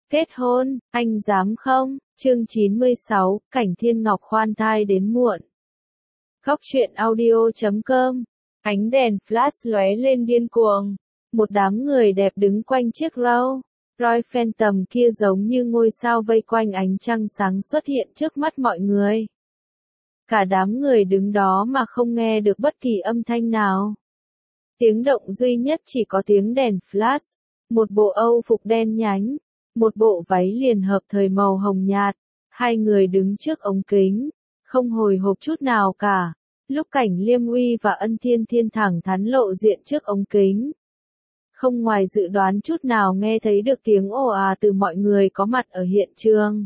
Kết hôn, anh dám không? Chương 96, Cảnh Thiên Ngọc khoan thai đến muộn. Góc truyện audio.com. Ánh đèn flash lóe lên điên cuồng. Một đám người đẹp đứng quanh chiếc Rolls Royce Phantom kia giống như ngôi sao vây quanh ánh trăng sáng xuất hiện trước mắt mọi người. Cả đám người đứng đó mà không nghe được bất kỳ âm thanh nào. Tiếng động duy nhất chỉ có tiếng đèn flash. Một bộ Âu phục đen nhánh. Một bộ váy liền hợp thời màu hồng nhạt, hai người đứng trước ống kính, không hồi hộp chút nào cả. Lúc Cảnh Liêm Uy và Ân Thiên Thiên thẳng thắn lộ diện trước ống kính. Không ngoài dự đoán chút nào nghe thấy được tiếng ồ ạt từ mọi người có mặt ở hiện trường.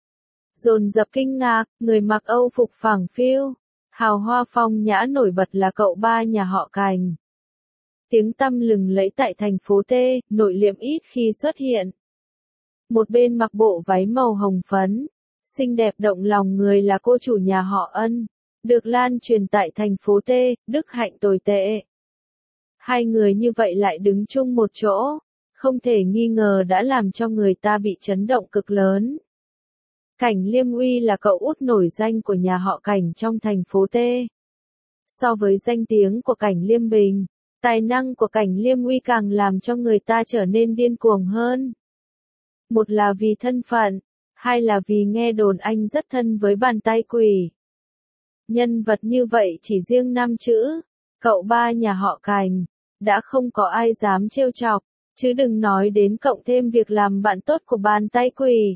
Dồn dập kinh ngạc, người mặc Âu phục phẳng phiu, hào hoa phong nhã nổi bật là cậu ba nhà họ Cảnh. Tiếng tăm lừng lẫy tại thành phố T, nội liệm ít khi xuất hiện. Một bên mặc bộ váy màu hồng phấn, xinh đẹp động lòng người là cô chủ nhà họ Ân, được lan truyền tại thành phố T, đức hạnh tồi tệ. Hai người như vậy lại đứng chung một chỗ, không thể nghi ngờ đã làm cho người ta bị chấn động cực lớn. Cảnh Liêm Uy là cậu út nổi danh của nhà họ Cảnh trong thành phố T. So với danh tiếng của Cảnh Liêm Bình, tài năng của Cảnh Liêm Uy càng làm cho người ta trở nên điên cuồng hơn. Một là vì thân phận, hai là vì nghe đồn anh rất thân với bàn tay quỷ. Nhân vật như vậy chỉ riêng 5 chữ, cậu ba nhà họ Cảnh, đã không có ai dám trêu chọc, chứ đừng nói đến cộng thêm việc làm bạn tốt của bàn tay quỷ.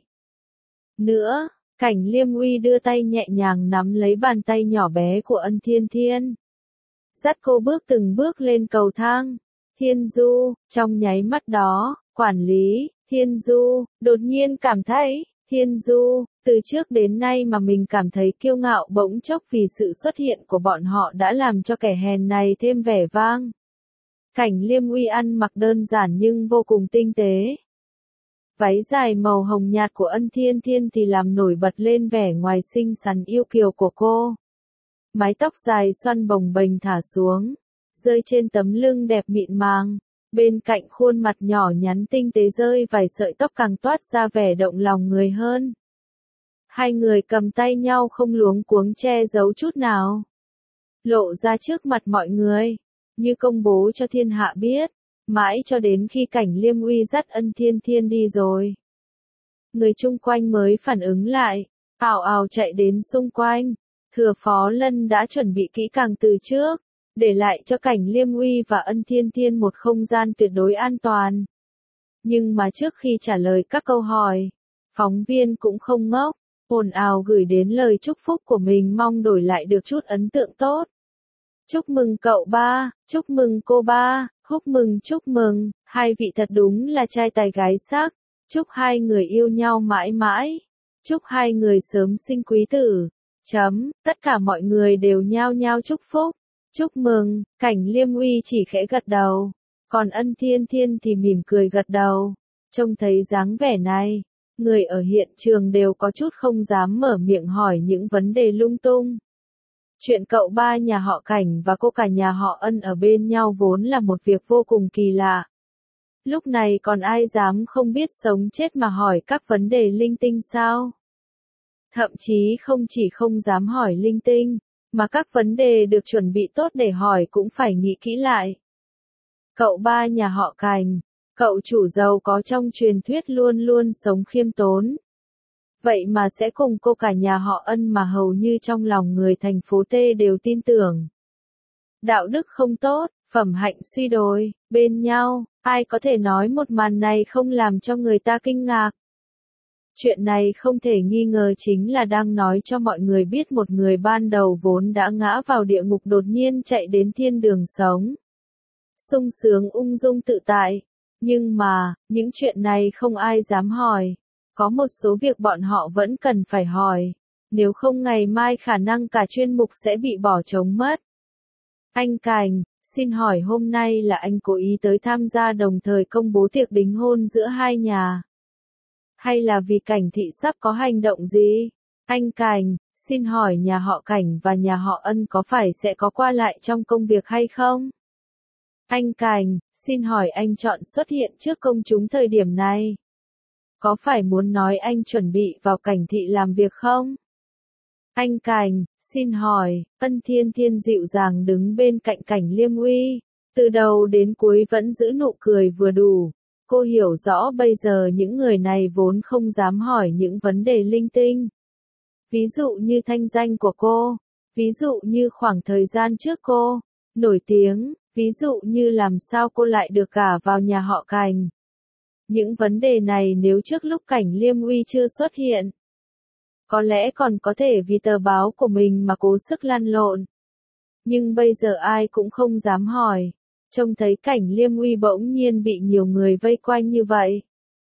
Nữa, Cảnh Liêm Uy đưa tay nhẹ nhàng nắm lấy bàn tay nhỏ bé của Ân Thiên Thiên. Dắt cô bước từng bước lên cầu thang. Thiên Du, trong nháy mắt đó, quản lý, Thiên Du, đột nhiên cảm thấy, Thiên Du, từ trước đến nay mà mình cảm thấy kiêu ngạo bỗng chốc vì sự xuất hiện của bọn họ đã làm cho kẻ hèn này thêm vẻ vang. Cảnh Liêm Uy ăn mặc đơn giản nhưng vô cùng tinh tế. Váy dài màu hồng nhạt của Ân Thiên Thiên thì làm nổi bật lên vẻ ngoài xinh xắn yêu kiều của cô. Mái tóc dài xoăn bồng bềnh thả xuống, rơi trên tấm lưng đẹp mịn màng. Bên cạnh khuôn mặt nhỏ nhắn tinh tế rơi vài sợi tóc càng toát ra vẻ động lòng người hơn. Hai người cầm tay nhau không luống cuống che giấu chút nào. Lộ ra trước mặt mọi người, như công bố cho thiên hạ biết, mãi cho đến khi Cảnh Liêm Uy dắt Ân Thiên Thiên đi rồi. Người chung quanh mới phản ứng lại, ào ào chạy đến xung quanh. Thừa Phó Lân đã chuẩn bị kỹ càng từ trước, để lại cho Cảnh Liêm Uy và Ân Thiên Thiên một không gian tuyệt đối an toàn. Nhưng mà trước khi trả lời các câu hỏi, phóng viên cũng không ngốc, ồn ào gửi đến lời chúc phúc của mình mong đổi lại được chút ấn tượng tốt. Chúc mừng cậu ba, chúc mừng cô ba, chúc mừng, hai vị thật đúng là trai tài gái sắc, chúc hai người yêu nhau mãi mãi, chúc hai người sớm sinh quý tử. Tất cả mọi người đều nhao nhao chúc phúc. Chúc mừng, Cảnh Liêm Uy chỉ khẽ gật đầu, còn Ân Thiên Thiên thì mỉm cười gật đầu. Trông thấy dáng vẻ này, người ở hiện trường đều có chút không dám mở miệng hỏi những vấn đề lung tung. Chuyện cậu ba nhà họ Cảnh và cô cả nhà họ Ân ở bên nhau vốn là một việc vô cùng kỳ lạ. Lúc này còn ai dám không biết sống chết mà hỏi các vấn đề linh tinh sao? Thậm chí không chỉ không dám hỏi linh tinh, mà các vấn đề được chuẩn bị tốt để hỏi cũng phải nghĩ kỹ lại. Cậu ba nhà họ Cảnh, cậu chủ giàu có trong truyền thuyết luôn luôn sống khiêm tốn. Vậy mà sẽ cùng cô cả nhà họ Ân mà hầu như trong lòng người thành phố T đều tin tưởng. Đạo đức không tốt, phẩm hạnh suy đồi, bên nhau, ai có thể nói một màn này không làm cho người ta kinh ngạc. Chuyện này không thể nghi ngờ chính là đang nói cho mọi người biết một người ban đầu vốn đã ngã vào địa ngục đột nhiên chạy đến thiên đường sống. Sung sướng ung dung tự tại. Nhưng mà, những chuyện này không ai dám hỏi. Có một số việc bọn họ vẫn cần phải hỏi. Nếu không ngày mai khả năng cả chuyên mục sẽ bị bỏ trống mất. Anh Cảnh, xin hỏi hôm nay là anh cố ý tới tham gia đồng thời công bố tiệc đính hôn giữa hai nhà? Hay là vì Cảnh thị sắp có hành động gì? Anh Cảnh, xin hỏi nhà họ Cảnh và nhà họ Ân có phải sẽ có qua lại trong công việc hay không? Anh Cảnh, xin hỏi anh chọn xuất hiện trước công chúng thời điểm này. Có phải muốn nói anh chuẩn bị vào Cảnh thị làm việc không? Anh Cảnh, xin hỏi, Ân Thiên Thiên dịu dàng đứng bên cạnh Cảnh Liêm Uy, từ đầu đến cuối vẫn giữ nụ cười vừa đủ. Cô hiểu rõ bây giờ những người này vốn không dám hỏi những vấn đề linh tinh. Ví dụ như thanh danh của cô, ví dụ như khoảng thời gian trước cô nổi tiếng, ví dụ như làm sao cô lại được gả vào nhà họ Cảnh. Những vấn đề này nếu trước lúc Cảnh Liêm Uy chưa xuất hiện, có lẽ còn có thể vì tờ báo của mình mà cố sức lăn lộn. Nhưng bây giờ ai cũng không dám hỏi. Trông thấy Cảnh Liêm Uy bỗng nhiên bị nhiều người vây quanh như vậy.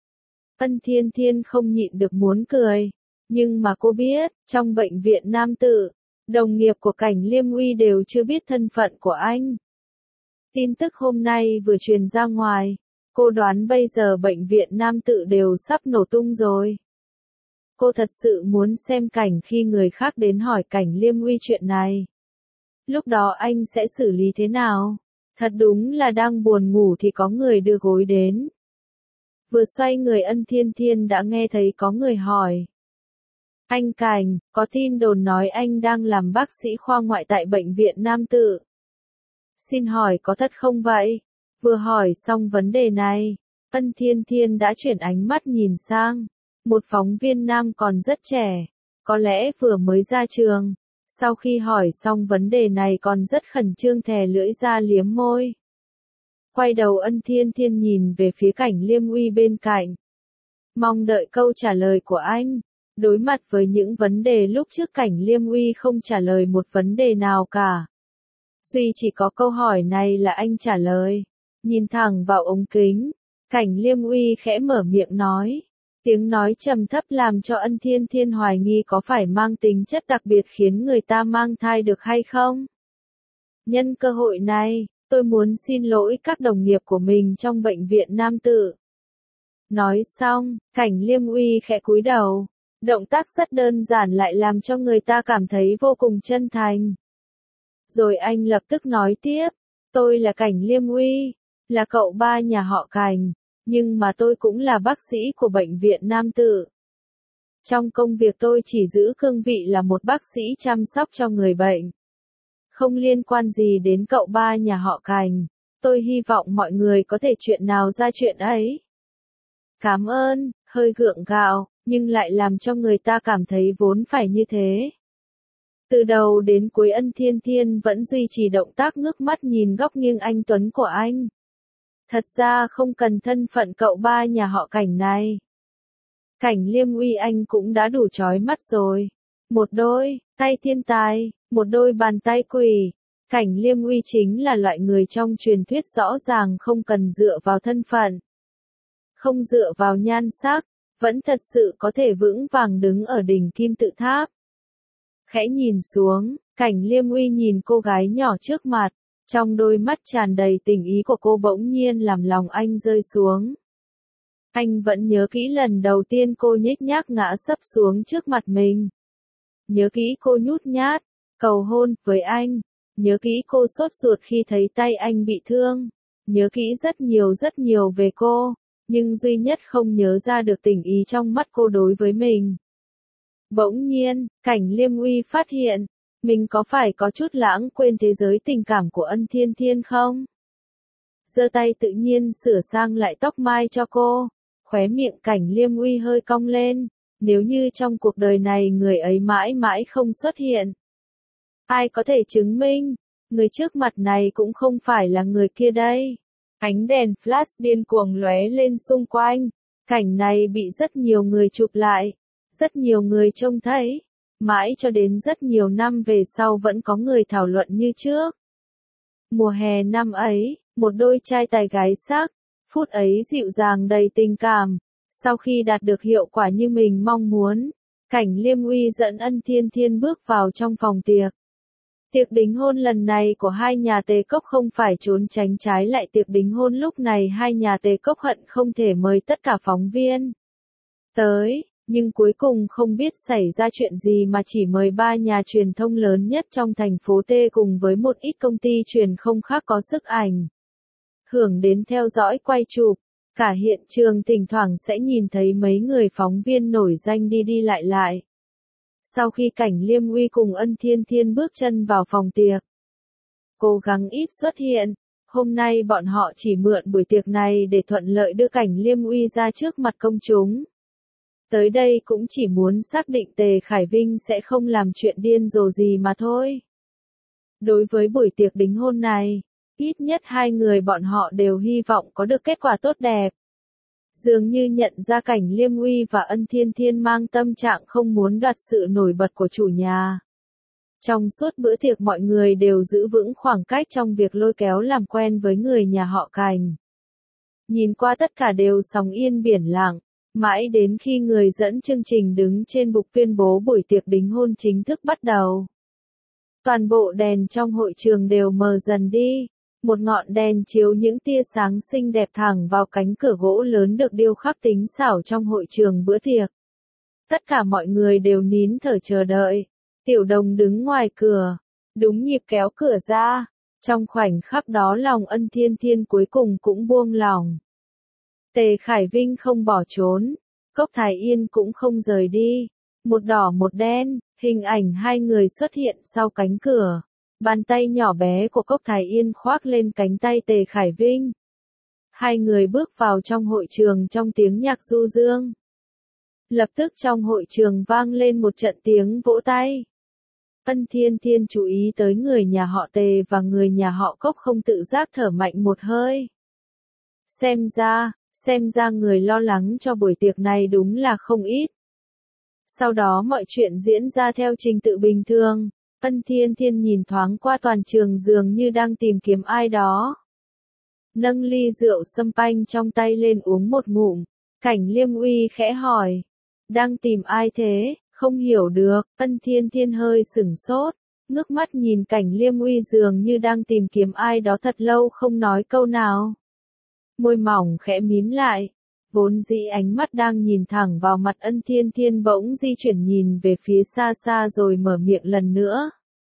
Ân Thiên Thiên không nhịn được muốn cười. Nhưng mà cô biết, trong bệnh viện Nam Tự, đồng nghiệp của Cảnh Liêm Uy đều chưa biết thân phận của anh. Tin tức hôm nay vừa truyền ra ngoài, cô đoán bây giờ bệnh viện Nam Tự đều sắp nổ tung rồi. Cô thật sự muốn xem Cảnh khi người khác đến hỏi Cảnh Liêm Uy chuyện này. Lúc đó anh sẽ xử lý thế nào? Thật đúng là đang buồn ngủ thì có người đưa gối đến. Vừa xoay người Ân Thiên Thiên đã nghe thấy có người hỏi. Anh Cảnh, có tin đồn nói anh đang làm bác sĩ khoa ngoại tại bệnh viện Nam Tự. Xin hỏi có thật không vậy? Vừa hỏi xong vấn đề này, Ân Thiên Thiên đã chuyển ánh mắt nhìn sang một phóng viên nam còn rất trẻ, có lẽ vừa mới ra trường. Sau khi hỏi xong vấn đề này còn rất khẩn trương thè lưỡi ra liếm môi. Quay đầu Ân Thiên Thiên nhìn về phía Cảnh Liêm Uy bên cạnh. Mong đợi câu trả lời của anh. Đối mặt với những vấn đề lúc trước Cảnh Liêm Uy không trả lời một vấn đề nào cả. Duy chỉ có câu hỏi này là anh trả lời. Nhìn thẳng vào ống kính, Cảnh Liêm Uy khẽ mở miệng nói. Tiếng nói trầm thấp làm cho Ân Thiên Thiên hoài nghi có phải mang tính chất đặc biệt khiến người ta mang thai được hay không. Nhân cơ hội này, tôi muốn xin lỗi các đồng nghiệp của mình trong bệnh viện Nam Tự. Nói xong, Cảnh Liêm Uy khẽ cúi đầu. Động tác rất đơn giản lại làm cho người ta cảm thấy vô cùng chân thành. Rồi anh lập tức nói tiếp, tôi là Cảnh Liêm Uy, là cậu ba nhà họ Cảnh, nhưng mà tôi cũng là bác sĩ của bệnh viện Nam Tự. Trong công việc tôi chỉ giữ cương vị là một bác sĩ chăm sóc cho người bệnh. Không liên quan gì đến cậu ba nhà họ Cảnh, tôi hy vọng mọi người có thể chuyện nào ra chuyện ấy. Cảm ơn, hơi gượng gạo, nhưng lại làm cho người ta cảm thấy vốn phải như thế. Từ đầu đến cuối Ân Thiên Thiên vẫn duy trì động tác ngước mắt nhìn góc nghiêng anh tuấn của anh. Thật ra không cần thân phận cậu ba nhà họ Cảnh này. Cảnh Liêm Uy anh cũng đã đủ chói mắt rồi. Một đôi tay thiên tài, một đôi bàn tay quỷ. Cảnh Liêm Uy chính là loại người trong truyền thuyết rõ ràng không cần dựa vào thân phận. Không dựa vào nhan sắc, vẫn thật sự có thể vững vàng đứng ở đỉnh kim tự tháp. Khẽ nhìn xuống, Cảnh Liêm Uy nhìn cô gái nhỏ trước mặt, trong đôi mắt tràn đầy tình ý của cô bỗng nhiên làm lòng anh rơi xuống. Anh vẫn nhớ kỹ lần đầu tiên cô nhếch nhác ngã sấp xuống trước mặt mình. Nhớ kỹ cô nhút nhát, cầu hôn với anh. Nhớ kỹ cô sốt ruột khi thấy tay anh bị thương. Nhớ kỹ rất nhiều về cô. Nhưng duy nhất không nhớ ra được tình ý trong mắt cô đối với mình. Bỗng nhiên, Cảnh Liêm Uy phát hiện, mình có phải có chút lãng quên thế giới tình cảm của Ân Thiên Thiên không? Giơ tay tự nhiên sửa sang lại tóc mai cho cô, khóe miệng Cảnh Liêm Uy hơi cong lên, nếu như trong cuộc đời này người ấy mãi mãi không xuất hiện. Ai có thể chứng minh, người trước mặt này cũng không phải là người kia đây. Ánh đèn flash điên cuồng lóe lên xung quanh, cảnh này bị rất nhiều người chụp lại, rất nhiều người trông thấy, mãi cho đến rất nhiều năm về sau vẫn có người thảo luận như trước. Mùa hè năm ấy, một đôi trai tài gái sắc, phút ấy dịu dàng đầy tình cảm, sau khi đạt được hiệu quả như mình mong muốn, Cảnh Liêm Uy dẫn Ân Thiên Thiên bước vào trong phòng tiệc. Tiệc đính hôn lần này của hai nhà Tề Cốc không phải trốn tránh, trái lại tiệc đính hôn lúc này hai nhà Tề Cốc hận không thể mời tất cả phóng viên tới, nhưng cuối cùng không biết xảy ra chuyện gì mà chỉ mời ba nhà truyền thông lớn nhất trong thành phố T cùng với một ít công ty truyền không khác có sức ảnh hưởng đến theo dõi quay chụp. Cả hiện trường thỉnh thoảng sẽ nhìn thấy mấy người phóng viên nổi danh đi đi lại lại. Sau khi Cảnh Liêm Uy cùng Ân Thiên Thiên bước chân vào phòng tiệc, cố gắng ít xuất hiện, hôm nay bọn họ chỉ mượn buổi tiệc này để thuận lợi đưa Cảnh Liêm Uy ra trước mặt công chúng. Tới đây cũng chỉ muốn xác định Tề Khải Vinh sẽ không làm chuyện điên rồ gì mà thôi. Đối với buổi tiệc đính hôn này, ít nhất hai người bọn họ đều hy vọng có được kết quả tốt đẹp. Dường như nhận ra Cảnh Liêm Uy và Ân Thiên Thiên mang tâm trạng không muốn đoạt sự nổi bật của chủ nhà. Trong suốt bữa tiệc mọi người đều giữ vững khoảng cách trong việc lôi kéo làm quen với người nhà họ Cảnh. Nhìn qua tất cả đều sóng yên biển lặng, mãi đến khi người dẫn chương trình đứng trên bục tuyên bố buổi tiệc đính hôn chính thức bắt đầu. Toàn bộ đèn trong hội trường đều mờ dần đi, một ngọn đèn chiếu những tia sáng xinh đẹp thẳng vào cánh cửa gỗ lớn được điêu khắc tinh xảo trong hội trường bữa tiệc. Tất cả mọi người đều nín thở chờ đợi. Tiểu Đồng đứng ngoài cửa, đúng nhịp kéo cửa ra. Trong khoảnh khắc đó lòng Ân Thiên Thiên cuối cùng cũng buông lỏng. Tề Khải Vinh không bỏ trốn, Cốc Thái Yên cũng không rời đi. Một đỏ một đen, hình ảnh hai người xuất hiện sau cánh cửa. Bàn tay nhỏ bé của Cốc Thái Yên khoác lên cánh tay Tề Khải Vinh. Hai người bước vào trong hội trường trong tiếng nhạc du dương. Lập tức trong hội trường vang lên một trận tiếng vỗ tay. Ân Thiên Thiên chú ý tới người nhà họ Tề và người nhà họ Cốc không tự giác thở mạnh một hơi. Xem ra người lo lắng cho buổi tiệc này đúng là không ít. Sau đó mọi chuyện diễn ra theo trình tự bình thường. Ân Thiên Thiên nhìn thoáng qua toàn trường dường như đang tìm kiếm ai đó. Nâng ly rượu sâm panh trong tay lên uống một ngụm. Cảnh Liêm Uy khẽ hỏi. Đang tìm ai thế? Không hiểu được. Ân Thiên Thiên hơi sửng sốt. Ngước mắt nhìn Cảnh Liêm Uy dường như đang tìm kiếm ai đó thật lâu không nói câu nào. Môi mỏng khẽ mím lại. Vốn dĩ ánh mắt đang nhìn thẳng vào mặt Ân Thiên Thiên bỗng di chuyển nhìn về phía xa xa rồi mở miệng lần nữa.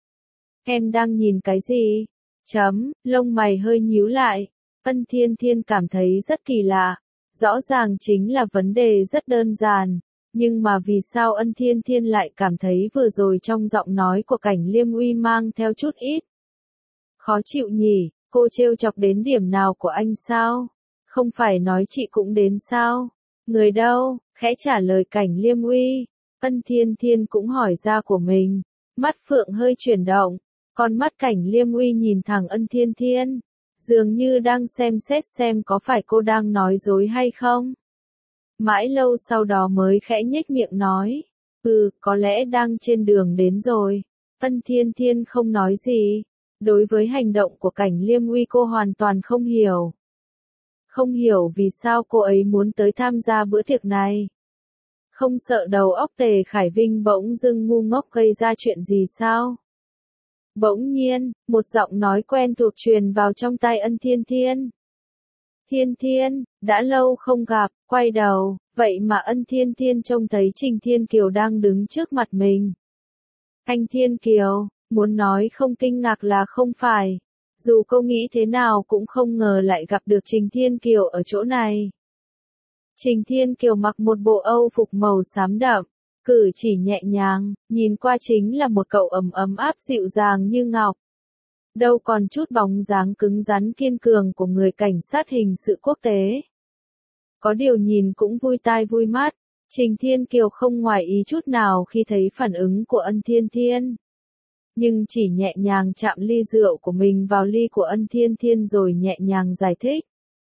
Em đang nhìn cái gì? Lông mày hơi nhíu lại. Ân Thiên Thiên cảm thấy rất kỳ lạ. Rõ ràng chính là vấn đề rất đơn giản. Nhưng mà vì sao Ân Thiên Thiên lại cảm thấy vừa rồi trong giọng nói của Cảnh Liêm Uy mang theo chút ít khó chịu nhỉ, cô trêu chọc đến điểm nào của anh sao? Không phải nói chị cũng đến sao? Người đâu? Khẽ trả lời Cảnh Liêm Uy. Ân Thiên Thiên cũng hỏi ra của mình. Mắt Phượng hơi chuyển động. Con mắt Cảnh Liêm Uy nhìn thẳng Ân Thiên Thiên. Dường như đang xem xét xem có phải cô đang nói dối hay không. Mãi lâu sau đó mới khẽ nhếch miệng nói. Có lẽ đang trên đường đến rồi. Ân Thiên Thiên không nói gì. Đối với hành động của Cảnh Liêm Uy cô hoàn toàn không hiểu. Không hiểu vì sao cô ấy muốn tới tham gia bữa tiệc này. Không sợ đầu óc Tề Khải Vinh bỗng dưng ngu ngốc gây ra chuyện gì sao? Bỗng nhiên, một giọng nói quen thuộc truyền vào trong tai Ân Thiên Thiên. Thiên Thiên, đã lâu không gặp, quay đầu, vậy mà Ân Thiên Thiên trông thấy Trình Thiên Kiều đang đứng trước mặt mình. Anh Thiên Kiều, muốn nói không kinh ngạc là không phải. Dù cô nghĩ thế nào cũng không ngờ lại gặp được Trình Thiên Kiều ở chỗ này. Trình Thiên Kiều mặc một bộ Âu phục màu xám đậm, cử chỉ nhẹ nhàng, nhìn qua chính là một cậu ấm áp dịu dàng như ngọc. Đâu còn chút bóng dáng cứng rắn kiên cường của người cảnh sát hình sự quốc tế. Có điều nhìn cũng vui tai vui mắt, Trình Thiên Kiều không ngoài ý chút nào khi thấy phản ứng của Ân Thiên Thiên. Nhưng chỉ nhẹ nhàng chạm ly rượu của mình vào ly của Ân Thiên Thiên rồi nhẹ nhàng giải thích.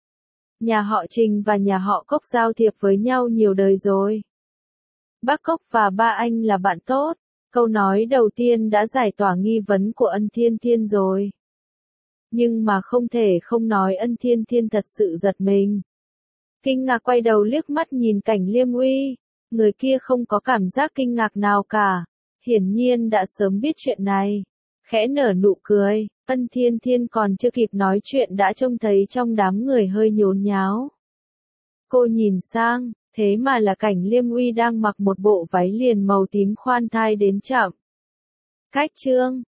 Nhà họ Trình và nhà họ Cốc giao thiệp với nhau nhiều đời rồi. Bác Cốc và ba anh là bạn tốt. Câu nói đầu tiên đã giải tỏa nghi vấn của Ân Thiên Thiên rồi. Nhưng mà không thể không nói Ân Thiên Thiên thật sự giật mình. Kinh ngạc quay đầu liếc mắt nhìn Cảnh Liêm Uy. Người kia không có cảm giác kinh ngạc nào cả. Hiển nhiên đã sớm biết chuyện này. Khẽ nở nụ cười, Ân Thiên Thiên còn chưa kịp nói chuyện đã trông thấy trong đám người hơi nhốn nháo. Cô nhìn sang, thế mà là Cảnh Liêm Uy đang mặc một bộ váy liền màu tím khoan thai đến chậm. Cách chương